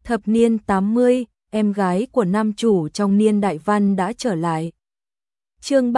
Thập niên 80, em gái của nam chủ trong niên đại văn đã trở lại. Chương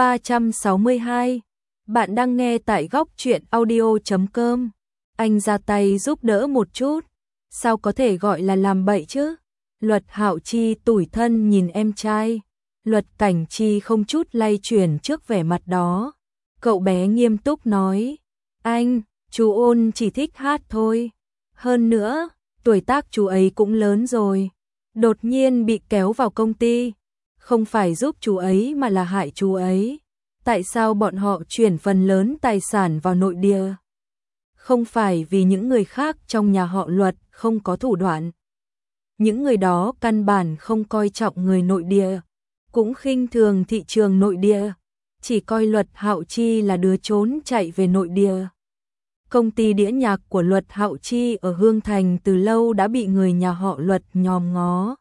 362. Bạn đang nghe tại góc truyện audio.com. Anh ra tay giúp đỡ một chút, sao có thể gọi là làm bậy chứ? Luật Hạo Chi tủi thân nhìn em trai. Luật Cảnh Chi không chút lay chuyển trước vẻ mặt đó. Cậu bé nghiêm túc nói, anh, chú Ôn chỉ thích hát thôi. Hơn nữa, tuổi tác chú ấy cũng lớn rồi. Đột nhiên bị kéo vào công ty, không phải giúp chú ấy mà là hại chú ấy. Tại sao bọn họ chuyển phần lớn tài sản vào nội địa? Không phải vì những người khác trong nhà họ Luật không có thủ đoạn. Những người đó căn bản không coi trọng người nội địa, cũng khinh thường thị trường nội địa, chỉ coi Luật Hạo Chi là đứa trốn chạy về nội địa. Công ty đĩa nhạc của Luật Hạo Chi ở Hương Thành từ lâu đã bị người nhà họ Luật nhòm ngó.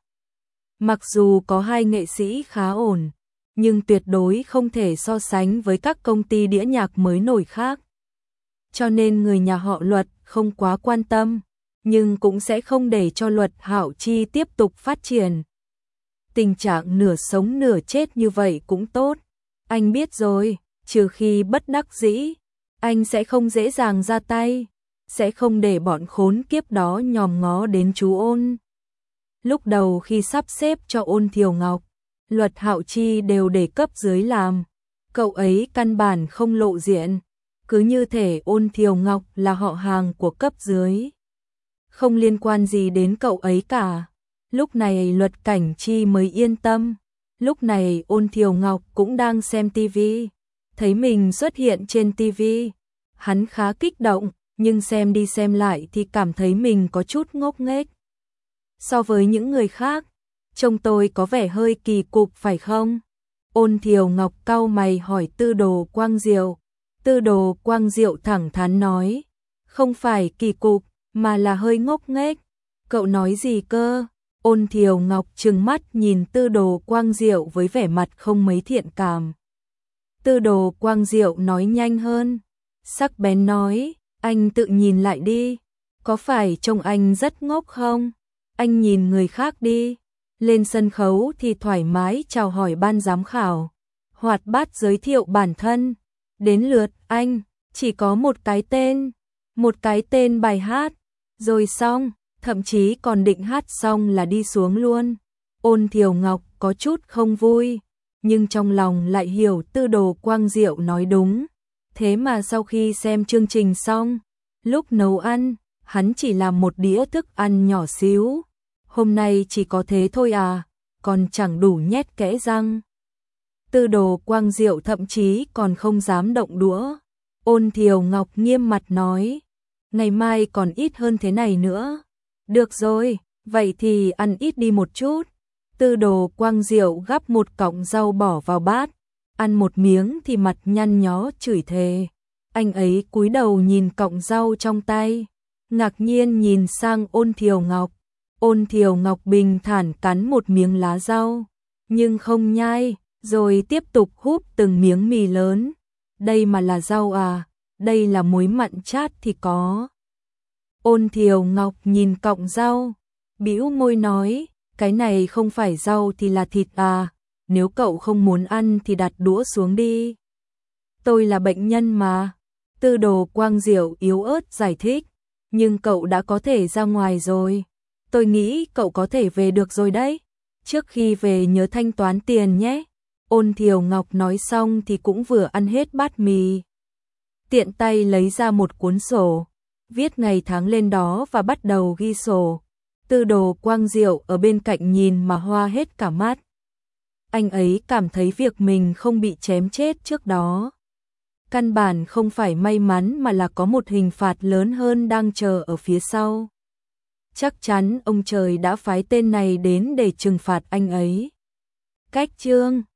Mặc dù có hai nghệ sĩ khá ổn, nhưng tuyệt đối không thể so sánh với các công ty đĩa nhạc mới nổi khác. Cho nên người nhà họ Luật không quá quan tâm, nhưng cũng sẽ không để cho Luật Hạo Chi tiếp tục phát triển. Tình trạng nửa sống nửa chết như vậy cũng tốt. Anh biết rồi, trừ khi bất đắc dĩ, anh sẽ không dễ dàng ra tay, sẽ không để bọn khốn kiếp đó nhòm ngó đến chú Ôn. Lúc đầu khi sắp xếp cho Ôn Thiều Ngọc, Luật Hạo Chi đều để cấp dưới làm. Cậu ấy căn bản không lộ diện, cứ như thể Ôn Thiều Ngọc là họ hàng của cấp dưới, không liên quan gì đến cậu ấy cả. Lúc này Luật Cảnh Chi mới yên tâm. Lúc này Ôn Thiều Ngọc cũng đang xem tivi, thấy mình xuất hiện trên tivi, hắn khá kích động, nhưng xem đi xem lại thì cảm thấy mình có chút ngốc nghếch. So với những người khác, trông tôi có vẻ hơi kỳ cục phải không? Ôn Thiều Ngọc cau mày hỏi Tư Đồ Quang Diệu. Tư Đồ Quang Diệu thẳng thắn nói, không phải kỳ cục, mà là hơi ngốc nghếch. Cậu nói gì cơ? Ôn Thiều Ngọc trừng mắt nhìn Tư Đồ Quang Diệu với vẻ mặt không mấy thiện cảm. Tư Đồ Quang Diệu nói nhanh hơn, sắc bén nói, anh tự nhìn lại đi, có phải trông anh rất ngốc không? Anh nhìn người khác đi. Lên sân khấu thì thoải mái chào hỏi ban giám khảo, hoạt bát giới thiệu bản thân. Đến lượt anh, chỉ có một cái tên bài hát, rồi xong, thậm chí còn định hát xong là đi xuống luôn. Ôn Thiều Ngọc có chút không vui, nhưng trong lòng lại hiểu Tư Đồ Quang Diệu nói đúng. Thế mà sau khi xem chương trình xong, lúc nấu ăn, hắn chỉ làm một đĩa thức ăn nhỏ xíu. Hôm nay chỉ có thế thôi à, còn chẳng đủ nhét kẽ răng. Tư Đồ Quang Diệu thậm chí còn không dám động đũa. Ôn Thiều Ngọc nghiêm mặt nói, ngày mai còn ít hơn thế này nữa. Được rồi, vậy thì ăn ít đi một chút. Tư Đồ Quang Diệu gắp một cọng rau bỏ vào bát, ăn một miếng thì mặt nhăn nhó chửi thề. Anh ấy cúi đầu nhìn cọng rau trong tay, ngạc nhiên nhìn sang Ôn Thiều Ngọc. Ôn Thiều Ngọc bình thản cắn một miếng lá rau, nhưng không nhai, rồi tiếp tục húp từng miếng mì lớn. Đây mà là rau à, đây là muối mặn chát thì có. Ôn Thiều Ngọc nhìn cọng rau, bĩu môi nói, cái này không phải rau thì là thịt à, nếu cậu không muốn ăn thì đặt đũa xuống đi. Tôi là bệnh nhân mà. Tư Đồ Quang Diệu yếu ớt giải thích, nhưng cậu đã có thể ra ngoài rồi. Tôi nghĩ cậu có thể về được rồi đấy. Trước khi về nhớ thanh toán tiền nhé. Ôn Thiều Ngọc nói xong thì cũng vừa ăn hết bát mì. Tiện tay lấy ra một cuốn sổ, viết ngày tháng lên đó và bắt đầu ghi sổ. Tư Đồ Quang Diệu ở bên cạnh nhìn mà hoa hết cả mắt. Anh ấy cảm thấy việc mình không bị chém chết trước đó, căn bản không phải may mắn mà là có một hình phạt lớn hơn đang chờ ở phía sau. Chắc chắn ông trời đã phái tên này đến để trừng phạt anh ấy. Cách chương